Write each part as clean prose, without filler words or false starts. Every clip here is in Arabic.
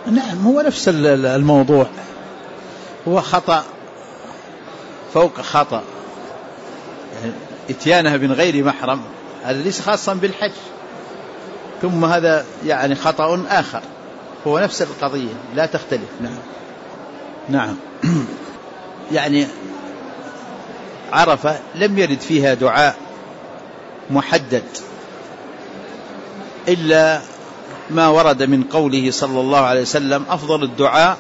نعم، هو نفس الموضوع، هو خطأ فوق خطأ، يعني اتيانها من غير محرم هذا ليس خاصا بالحج، ثم هذا يعني خطأ آخر، هو نفس القضية لا تختلف. نعم. يعني عرفة لم يرد فيها دعاء محدد إلا ما ورد من قوله صلى الله عليه وسلم: أفضل الدعاء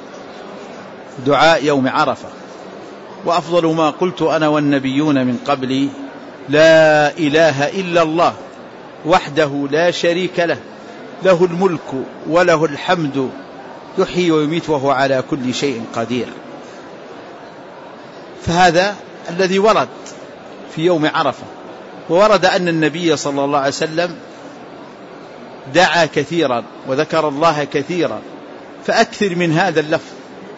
دعاء يوم عرفة، وأفضل ما قلت أنا والنبيون من قبلي لا إله إلا الله وحده لا شريك له، له الملك وله الحمد يحيي ويميت وهو على كل شيء قدير. فهذا الذي ورد في يوم عرفة. وورد أن النبي صلى الله عليه وسلم دعا كثيرا وذكر الله كثيرا، فأكثر من هذا اللفظ.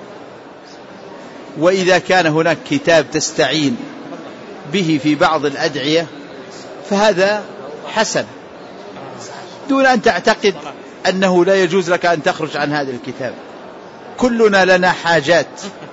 وإذا كان هناك كتاب تستعين به في بعض الأدعية فهذا حسن، دون أن تعتقد أنه لا يجوز لك أن تخرج عن هذا الكتاب. كلنا لنا حاجات.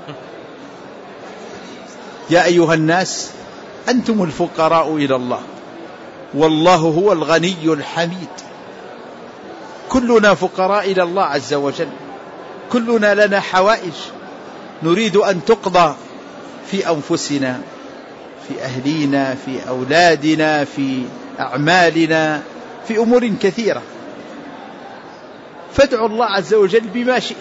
يا أيها الناس أنتم الفقراء إلى الله والله هو الغني الحميد. كلنا فقراء إلى الله عز وجل، كلنا لنا حوائج نريد أن تقضى في أنفسنا، في أهلينا، في أولادنا، في أعمالنا، في أمور كثيرة. فادعوا الله عز وجل بما شئت،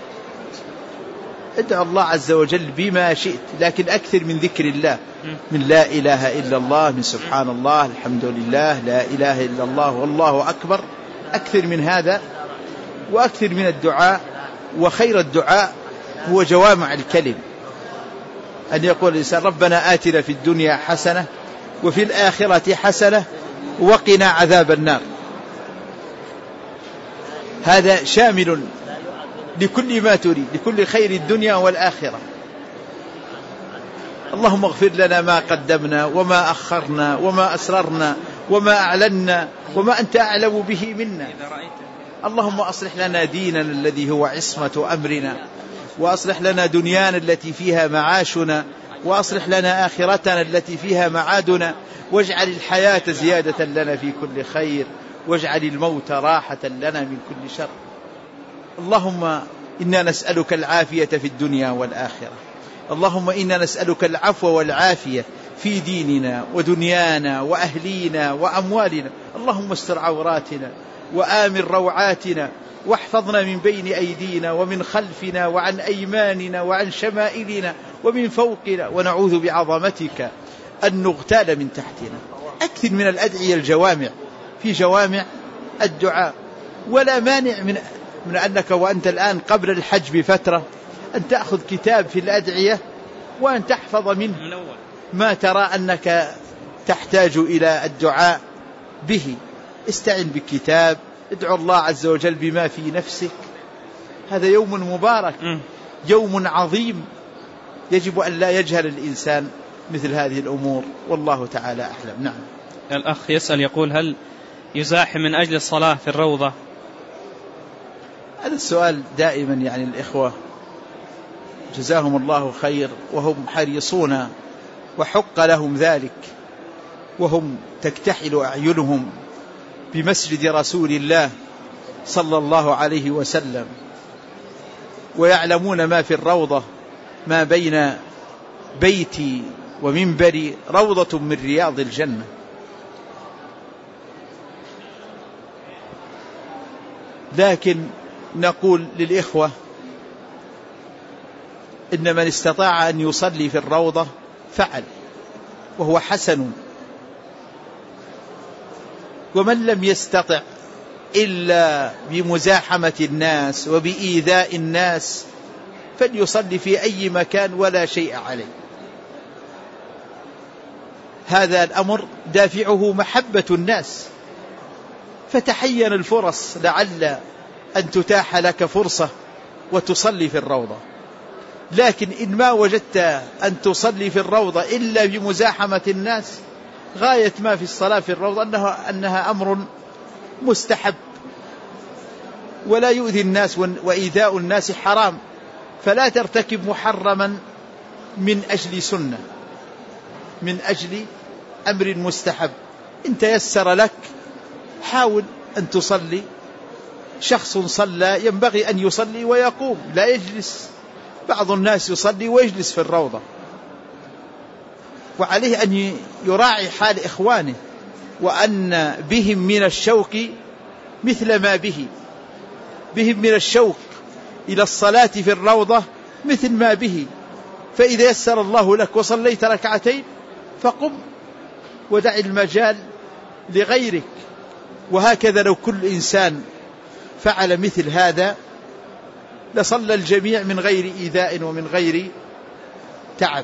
ادعوا الله عز وجل بما شئت، لكن أكثر من ذكر الله، من لا إله إلا الله، من سبحان الله، الحمد لله، لا إله إلا الله والله أكبر. أكثر من هذا وأكثر من الدعاء. وخير الدعاء هو جوامع الكلم، أن يقول الإنسان: ربنا آتنا في الدنيا حسنة وفي الآخرة حسنة وقنا عذاب النار. هذا شامل لكل ما تريد، لكل خير الدنيا والآخرة. اللهم اغفر لنا ما قدمنا وما أخرنا وما أسررنا وما أعلنا وما أنت أعلم به منا. اللهم أصلح لنا ديننا الذي هو عصمة أمرنا، وأصلح لنا دنيانا التي فيها معاشنا، وأصلح لنا آخرتنا التي فيها معادنا، واجعل الحياة زيادة لنا في كل خير، واجعل الموت راحة لنا من كل شر. اللهم إنا نسألك العافية في الدنيا والآخرة. اللهم إنا نسألك العفو والعافية في ديننا ودنيانا وأهلينا وأموالنا. اللهم استر عوراتنا وآمن روعاتنا، واحفظنا من بين أيدينا ومن خلفنا وعن أيماننا وعن شمائلنا ومن فوقنا، ونعوذ بعظمتك أن نغتال من تحتنا. أكثر من الأدعية الجوامع، في جوامع الدعاء. ولا مانع من أنك وأنت الآن قبل الحج بفترة أن تأخذ كتاب في الأدعية وأن تحفظ منه ما ترى أنك تحتاج إلى الدعاء به. استعن بالكتاب، ادعو الله عز وجل بما في نفسك. هذا يوم مبارك، يوم عظيم، يجب أن لا يجهل الإنسان مثل هذه الأمور، والله تعالى أعلم. نعم. الأخ يسأل يقول: هل يزاحم من أجل الصلاة في الروضة؟ هذا السؤال دائما، يعني الإخوة جزاهم الله خير وهم حريصون وحق لهم ذلك، وهم تكتحل أعينهم بمسجد رسول الله صلى الله عليه وسلم، ويعلمون ما في الروضة، ما بين بيتي ومنبري روضة من رياض الجنة. لكن نقول للإخوة إن من استطاع أن يصلي في الروضة فعل، وهو حسن. ومن لم يستطع إلا بمزاحمة الناس وبإيذاء الناس فليصلي في أي مكان ولا شيء عليه. هذا الأمر دافعه محبة الناس، فتحين الفرص لعل أن تتاح لك فرصة وتصلي في الروضة. لكن إن ما وجدت أن تصلي في الروضة إلا بمزاحمة الناس، غاية ما في الصلاة في الروضة أنها أمر مستحب، ولا يؤذي الناس، وإيذاء الناس حرام، فلا ترتكب محرما من أجل سنة، من أجل أمر مستحب. إن تيسر لك حاول أن تصلي. شخص صلى ينبغي أن يصلي ويقوم، لا يجلس. بعض الناس يصلي ويجلس في الروضة، وعليه أن يراعي حال إخوانه، وأن بهم من الشوق مثل ما بهم من الشوق إلى الصلاة في الروضة مثل ما به. فإذا يسر الله لك وصليت ركعتين فقم ودع المجال لغيرك. وهكذا لو كل إنسان فعل مثل هذا لصلى الجميع من غير إيذاء ومن غير تعب.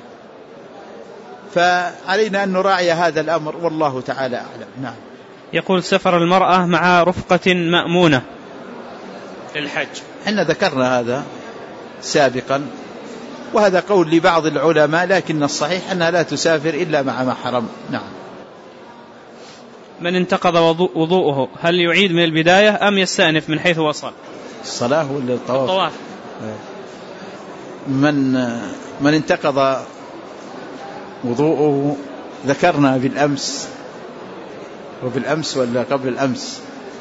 فعلينا أن نراعي هذا الأمر، والله تعالى أعلم. نعم. يقول: سفر المرأة مع رفقة مأمونة للحج. إحنا ذكرنا هذا سابقا، وهذا قول لبعض العلماء، لكن الصحيح أنها لا تسافر إلا مع محرم. نعم. من انتقض وضوءه هل يعيد من البداية أم يستأنف من حيث وصل؟ الصلاة ولا الطواف؟ من انتقض وضوءه ذكرنا بالأمس ولا قبل الأمس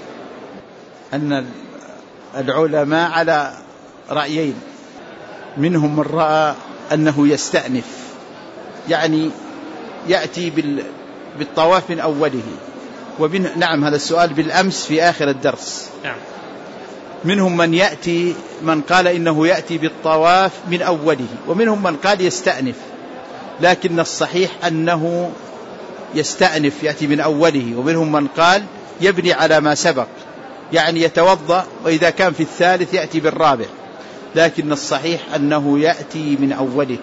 أن العلماء على رأيين. منهم من رأى أنه يستأنف، يعني يأتي بالطواف من أوله. نعم، هذا السؤال بالأمس في آخر الدرس. نعم. منهم من قال إنه يأتي بالطواف من أوله، ومنهم من قال يستأنف، لكن الصحيح أنه يستأنف يأتي من أوله. ومنهم من قال يبني على ما سبق، يعني يتوضأ، وإذا كان في الثالث يأتي بالرابع، لكن الصحيح أنه يأتي من أوله.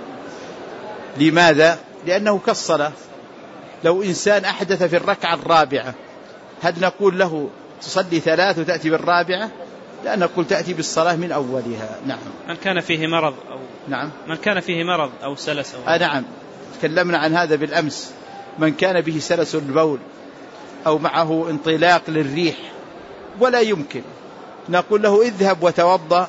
لماذا؟ لأنه كالصلاة. لو إنسان أحدث في الركعة الرابعة هل نقول له تصلي 3 وتأتي بالرابعة؟ لا، نقول تأتي بالصلاة من أولها. نعم. من كان فيه مرض أو نعم، من كان فيه مرض أو سلس أو نعم، تكلمنا عن هذا بالأمس. من كان به سلس البول أو معه انطلاق للريح ولا يمكن، نقول له اذهب وتوضأ.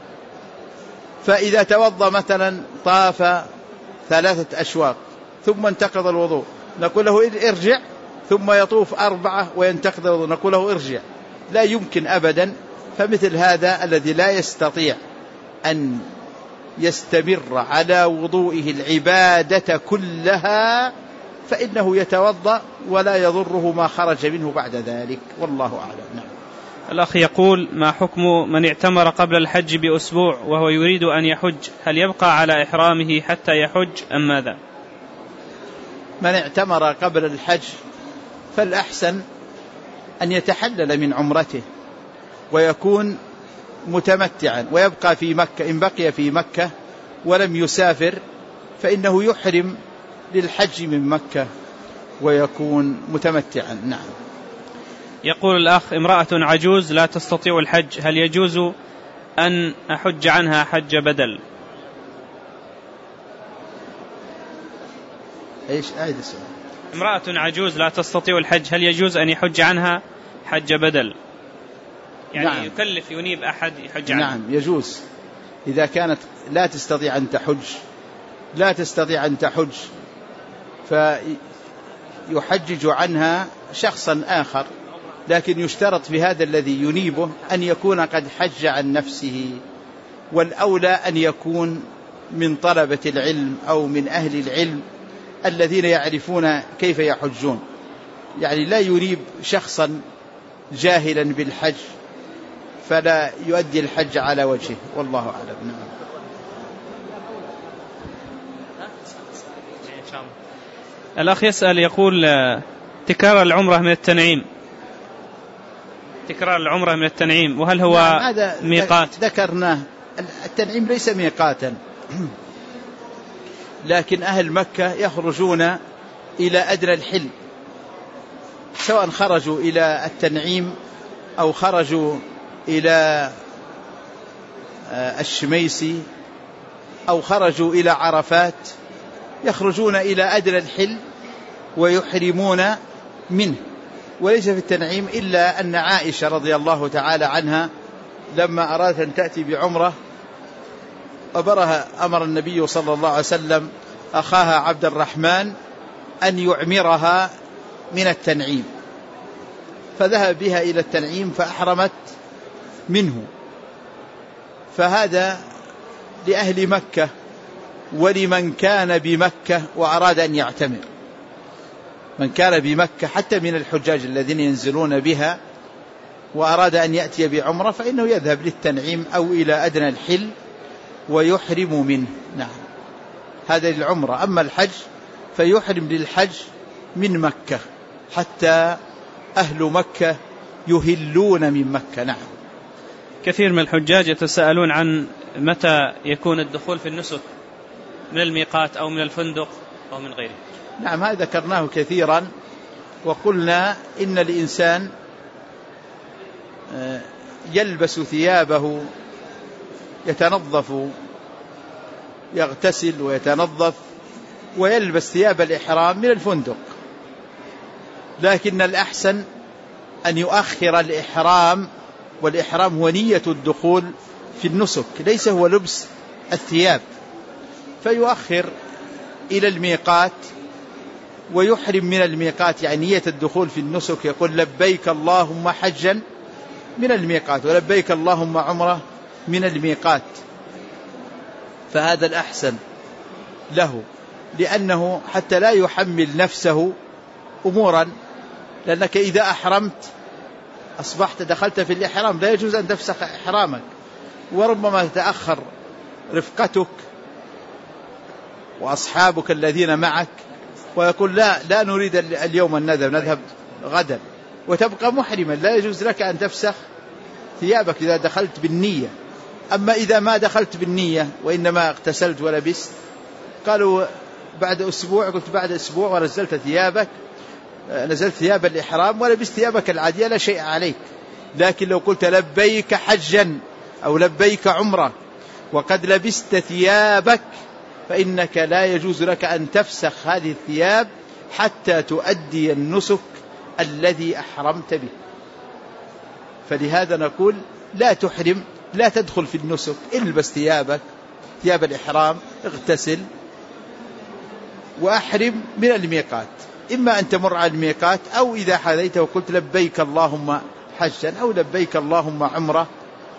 فإذا توضأ مثلا طاف 3 أشواط ثم انتقض الوضوء، نقول له ارجع، ثم يطوف 4 وينتقض الوضوء، نقول له ارجع. لا يمكن أبدا. فمثل هذا الذي لا يستطيع أن يستمر على وضوئه العبادة كلها فإنه يتوضأ ولا يضره ما خرج منه بعد ذلك، والله أعلم. نعم. الأخ يقول: ما حكم من اعتمر قبل الحج بأسبوع وهو يريد أن يحج؟ هل يبقى على إحرامه حتى يحج أم ماذا؟ من اعتمر قبل الحج فالأحسن أن يتحلل من عمرته ويكون متمتعا ويبقى في مكة. إن بقي في مكة ولم يسافر فإنه يحرم للحج من مكة ويكون متمتعا. نعم. يقول الأخ: امرأة عجوز لا تستطيع الحج، هل يجوز أن أحج عنها حج بدل؟ إيش أعيد السؤال؟ امرأة عجوز لا تستطيع الحج، هل يجوز أن يحج عنها حج بدل؟ يعني نعم. يكلف ينيب أحد يحج عنها. نعم، يجوز. إذا كانت لا تستطيع أن تحج فيحجج عنها شخصا آخر، لكن يشترط في هذا الذي ينيبه أن يكون قد حج عن نفسه، والأولى أن يكون من طلبة العلم أو من أهل العلم الذين يعرفون كيف يحجون. يعني لا ينيب شخصا جاهلا بالحج فلا يؤدي الحج على وجهه، والله أعلم. نعم. الأخ يسأل يقول: تكرار العمرة من التنعيم وهل هو هذا ميقات؟ ذكرناه. التنعيم ليس ميقاتا، لكن أهل مكة يخرجون إلى أدنى الحل، سواء خرجوا إلى التنعيم أو خرجوا إلى الشميسي أو خرجوا إلى عرفات، يخرجون إلى أدنى الحل ويحرمون منه. وليس في التنعيم إلا أن عائشة رضي الله تعالى عنها لما أرادت أن تأتي بعمرة أمر النبي صلى الله عليه وسلم أخاها عبد الرحمن أن يعمرها من التنعيم، فذهب بها إلى التنعيم فأحرمت منه. فهذا لأهل مكة ولمن كان بمكة وأراد أن يعتمر. من كان بمكة حتى من الحجاج الذين ينزلون بها وأراد أن يأتي بعمرة فإنه يذهب للتنعيم أو إلى أدنى الحل ويحرم منه. نعم، هذا للعمرة. أما الحج فيحرم للحج من مكة حتى أهل مكة يهلون من مكة. نعم. كثير من الحجاج يتساءلون عن متى يكون الدخول في النسك، من الميقات أو من الفندق أو من غيره. نعم، هذا ذكرناه كثيرا وقلنا إن الإنسان يلبس ثيابه، يتنظف، يغتسل ويتنظف ويلبس ثياب الإحرام من الفندق، لكن الأحسن أن يؤخر الإحرام، والإحرام هو نية الدخول في النسك ليس هو لبس الثياب، فيؤخر إلى الميقات ويحرم من الميقات، يعني نية الدخول في النسك يقول لبيك اللهم حجا من الميقات ولبيك اللهم عمرة من الميقات، فهذا الأحسن له، لأنه حتى لا يحمل نفسه أمورا، لأنك إذا أحرمت أصبحت دخلت في الإحرام، لا يجوز أن تفسخ إحرامك، وربما تتأخر رفقتك وأصحابك الذين معك ويقول لا نريد اليوم أن نذهب غدا، وتبقى محرما، لا يجوز لك أن تفسخ ثيابك إذا دخلت بالنية. أما إذا ما دخلت بالنية وإنما اغتسلت ولبست، قالوا بعد أسبوع، قلت بعد أسبوع ونزلت ثيابك، نزلت ثياب الإحرام ولبست ثيابك العادية لا شيء عليك. لكن لو قلت لبيك حجا أو لبيك عمرة وقد لبست ثيابك فإنك لا يجوز لك أن تفسخ هذه الثياب حتى تؤدي النسك الذي أحرمت به. فلهذا نقول لا تحرم، لا تدخل في النسك، البس ثيابك، ثياب الإحرام، اغتسل وأحرم من الميقات، إما أن تمر على الميقات أو إذا حذيت وقلت لبيك اللهم حجا أو لبيك اللهم عمرة.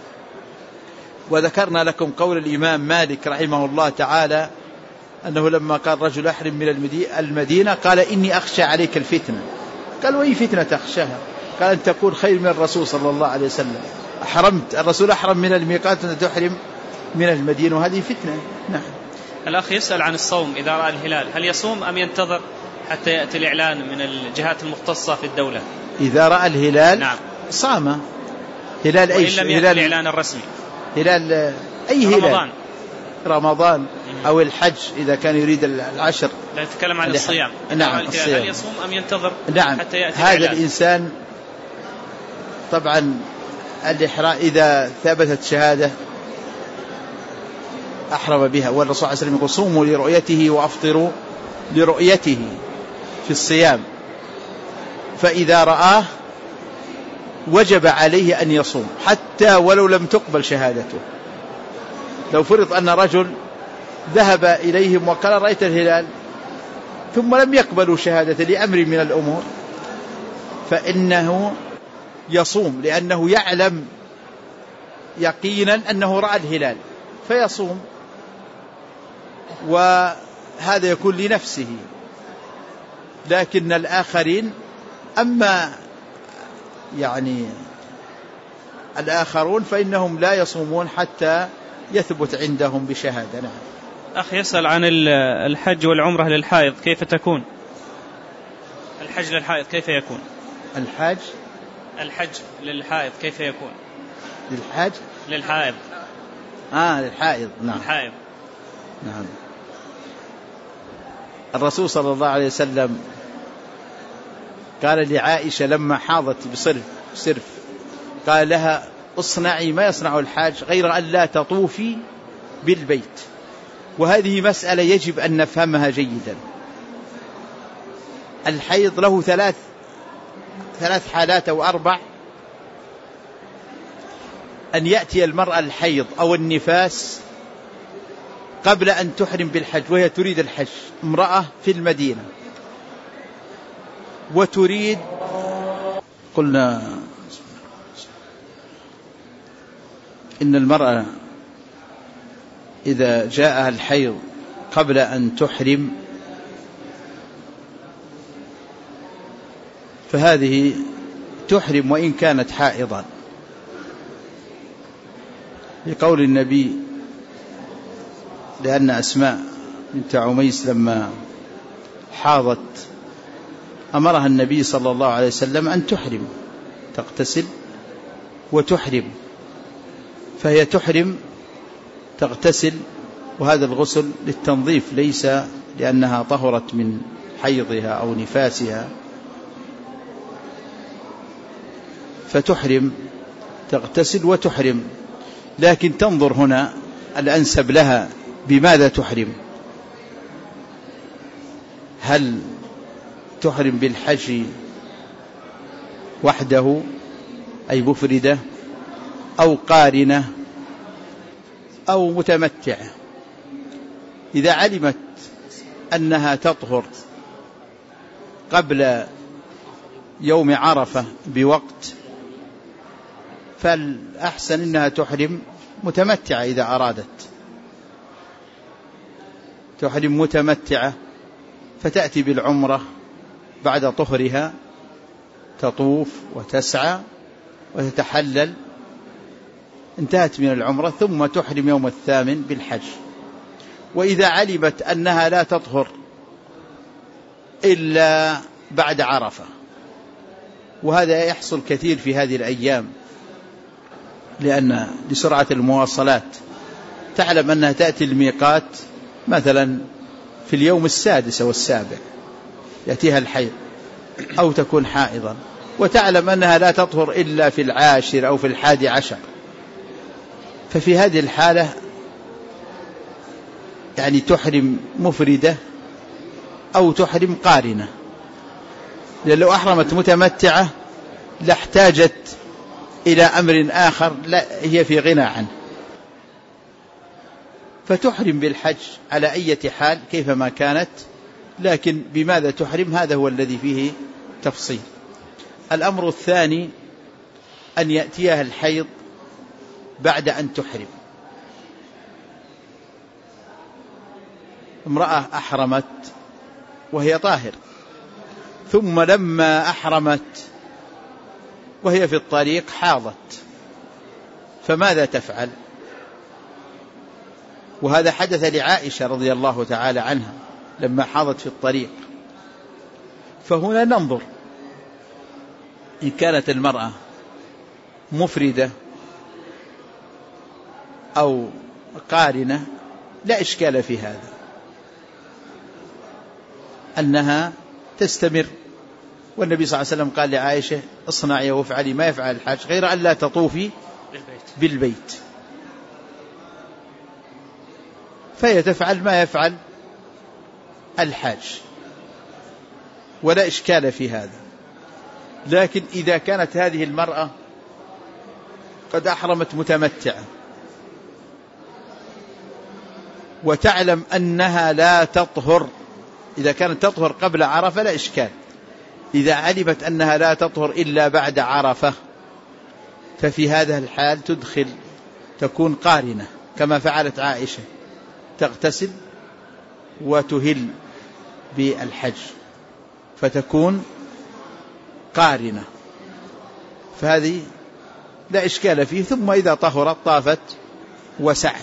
وذكرنا لكم قول الإمام مالك رحمه الله تعالى أنه لما قال رجل أحرم من المدينة قال إني أخشى عليك الفتنة. قال وأي فتنة تخشاها؟ قال أن تكون خير من الرسول صلى الله عليه وسلم، أحرمت، الرسول أحرم من الميقات أن تحرم من المدينة، وهذه فتنة. نعم. الأخ يسأل عن الصوم إذا رأى الهلال، هل يصوم أم ينتظر حتى يأتي الإعلان من الجهات المختصة في الدولة؟ إذا رأى الهلال نعم صام. هلال أي شيء؟ هلال الإعلان الرسمي، هلال أي هلال؟ رمضان أو الحج إذا كان يريد العشر. لا نتكلم عن الصيام. نعم الصيام. هل يصوم أم ينتظر نعم. حتى يأتي هذا الإعلان؟ الإنسان طبعا الإحرام إذا ثبتت شهادة أحرم بها، والرسول صلى الله عليه وسلم يقول صوموا لرؤيته وأفطروا لرؤيته في الصيام، فإذا رآه وجب عليه أن يصوم حتى ولو لم تقبل شهادته. لو فرض أن رجل ذهب إليهم وقال رأيت الهلال ثم لم يقبلوا شهادته لأمر من الأمور فإنه يصوم، لأنه يعلم يقينا أنه رأى الهلال فيصوم، وهذا يكون لنفسه. لكن الآخرين، أما يعني الآخرون فإنهم لا يصومون حتى يثبت عندهم بشهادة. نعم. أخ يسأل عن الحج والعمرة للحائض كيف تكون؟ الحج للحائض كيف يكون؟ الحج للحائض كيف يكون؟ للحج للحائض. للحائض. نعم. الحائض. نعم. الرسول صلى الله عليه وسلم قال لعائشة لما حاضت بصرف قال لها اصنعي ما يصنع الحاج غير أن لا تطوفي بالبيت. وهذه مسألة يجب أن نفهمها جيدا. الحيض له ثلاث حالات أو 4. أن يأتي المرأة الحيض أو النفاس قبل أن تحرم بالحج وهي تريد الحج، امرأة في المدينة وتريد، قلنا إن المرأة إذا جاءها الحيض قبل أن تحرم فهذه تحرم وإن كانت حائضا، لقول النبي، لأن أسماء بنت عميس لما حاضت أمرها النبي صلى الله عليه وسلم أن تحرم، تغتسل وتحرم، فهي تحرم تغتسل، وهذا الغسل للتنظيف ليس لأنها طهرت من حيضها أو نفاسها، فتحرم تغتسل وتحرم، لكن تنظر هنا الأنسب لها بماذا تحرم، هل تحرم بالحج وحده أي مفردة أو قارنة أو متمتعة. إذا علمت أنها تطهر قبل يوم عرفة بوقت فالأحسن أنها تحرم متمتعة، إذا أرادت تحرم متمتعة فتأتي بالعمرة بعد طهرها، تطوف وتسعى وتتحلل، انتهت من العمرة، ثم تحرم يوم الثامن بالحج. وإذا علمت أنها لا تطهر إلا بعد عرفة، وهذا يحصل كثير في هذه الأيام لأن لسرعة المواصلات، تعلم أنها تأتي الميقات مثلا في اليوم السادس أو السابع يأتيها الحيض أو تكون حائضا، وتعلم أنها لا تطهر إلا في العاشر أو في 11، ففي هذه الحالة يعني تحرم مفردة أو تحرم قارنة، لأن لو أحرمت متمتعة لاحتاجت إلى أمر آخر لا هي في غنى عنه، فتحرم بالحج على أي حال كيفما كانت، لكن بماذا تحرم هذا هو الذي فيه تفصيل. الأمر الثاني أن يأتيها الحيض بعد أن تحرم، امرأة أحرمت وهي طاهر، ثم لما أحرمت وهي في الطريق حاضت، فماذا تفعل؟ وهذا حدث لعائشة رضي الله تعالى عنها لما حاضت في الطريق. فهنا ننظر إن كانت المرأة مفردة أو قارنة لا إشكال في هذا، أنها تستمر، والنبي صلى الله عليه وسلم قال لعائشة اصنعي وافعلي ما يفعل الحاج غير أن لا تطوفي بالبيت، فهي تفعل ما يفعل الحاج ولا إشكال في هذا. لكن إذا كانت هذه المرأة قد أحرمت متمتعة وتعلم أنها لا تطهر، إذا كانت تطهر قبل عرفة لا إشكال، إذا علمت أنها لا تطهر إلا بعد عرفة ففي هذا الحال تكون قارنة كما فعلت عائشة، تغتسل وتهل بالحج فتكون قارنة، فهذه لا إشكال فيه. ثم إذا طهرت طافت وسعت،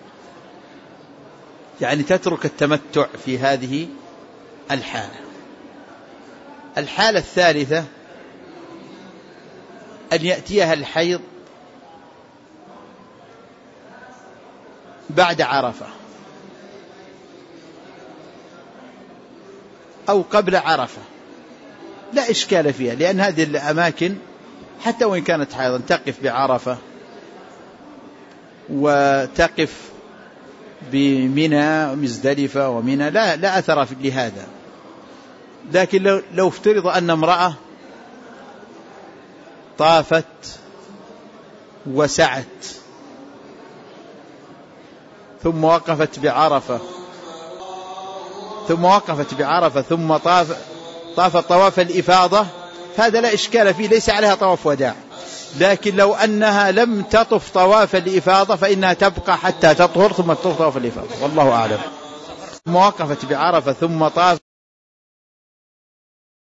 يعني تترك التمتع في هذه الحالة. الحالة الثالثة أن يأتيها الحيض بعد عرفة أو قبل عرفة لا إشكال فيها، لأن هذه الأماكن حتى وإن كانت حيضا تقف بعرفة وتقف بمنى مزدلفة ومنى لا أثر لهذا. لكن لو افترض أن امرأة طافت وسعت، ثم وقفت بعرفة ثم طافت طواف الإفاضة، فهذا لا إشكال فيه، ليس عليها طواف وداع. لكن لو أنها لم تطف طواف الإفاضة فإنها تبقى حتى تطهر ثم تطوف طواف الإفاضة، والله أعلم. ثم وقفت بعرفة ثم طاف